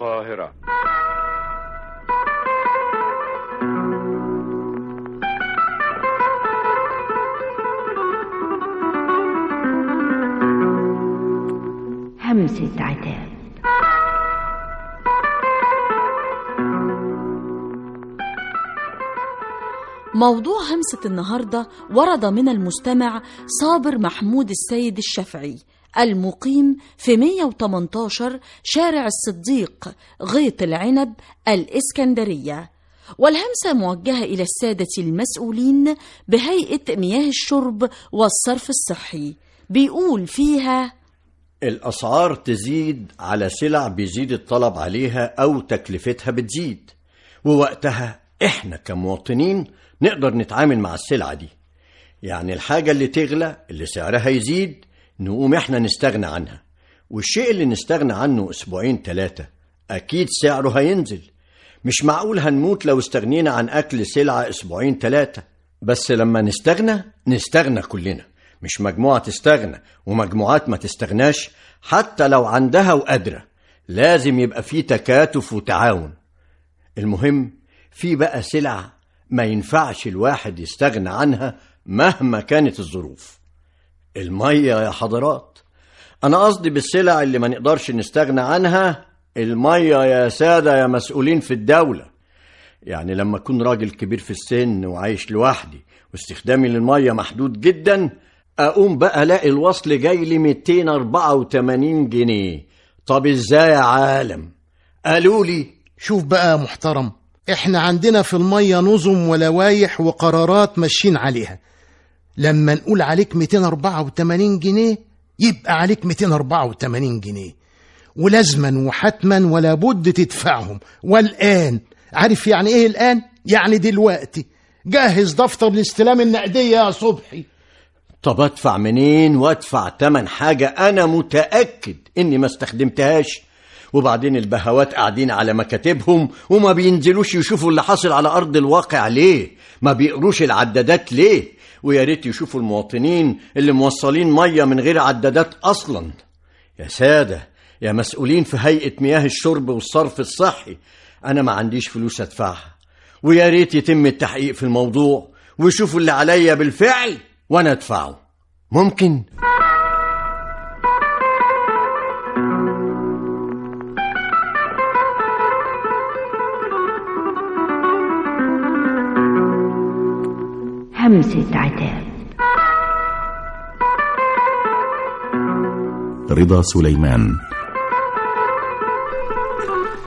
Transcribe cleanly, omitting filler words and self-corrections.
القاهرة. همسة عتاب. موضوع همسة النهاردة ورد من المستمع صابر محمود السيد الشافعي المقيم في 118 شارع الصديق غيط العنب الإسكندرية، والهمسة موجهة إلى السادة المسؤولين بهيئة مياه الشرب والصرف الصحي. بيقول فيها: الأسعار تزيد على سلع بيزيد الطلب عليها أو تكلفتها بتزيد، ووقتها إحنا كمواطنين نقدر نتعامل مع السلعة دي. يعني الحاجة اللي تغلى اللي سعرها يزيد نقوم إحنا نستغنى عنها، والشيء اللي نستغنى عنه أسبوعين 3 أكيد سعره هينزل. مش معقول هنموت لو استغنينا عن أكل سلعة أسبوعين 3، بس لما نستغنى كلنا، مش مجموعة تستغنى ومجموعات ما تستغناش حتى لو عندها وقادرة. لازم يبقى فيه تكاتف وتعاون. المهم في بقى سلع ما ينفعش الواحد يستغنى عنها مهما كانت الظروف. المية يا حضرات، أنا قصدي بالسلع اللي ما نقدرش نستغنى عنها المية يا سادة يا مسؤولين في الدولة. يعني لما أكون راجل كبير في السن وعايش لوحدي واستخدامي للمية محدود جدا، أقوم بقى ألاقي الوصل جاي لي 284 جنيه. طب إزاي يا عالم؟ قالوا لي شوف بقى محترم، احنا عندنا في المية نظم ولوايح وقرارات ماشيين عليها. لما نقول عليك 284 جنيه يبقى عليك 284 جنيه، ولازما وحتما ولا بد تدفعهم. والآن عارف يعني ايه الآن؟ يعني دلوقتي. جهز دفتر الاستلام النقدية يا صبحي. طب ادفع منين وادفع تمن حاجة أنا متأكد إني ما استخدمتهاش؟ وبعدين البهوات قاعدين على مكاتبهم وما بينزلوش يشوفوا اللي حاصل على أرض الواقع ليه؟ ما بيقروش العدادات ليه؟ ويا ريت يشوفوا المواطنين اللي موصلين مية من غير عدادات أصلا. يا سادة يا مسؤولين في هيئة مياه الشرب والصرف الصحي، أنا ما عنديش فلوس أدفعها، ويا ريت يتم التحقيق في الموضوع ويشوفوا اللي عليا بالفعل وأنا أدفعه. ممكن؟ همسة عتاب. رضا سليمان.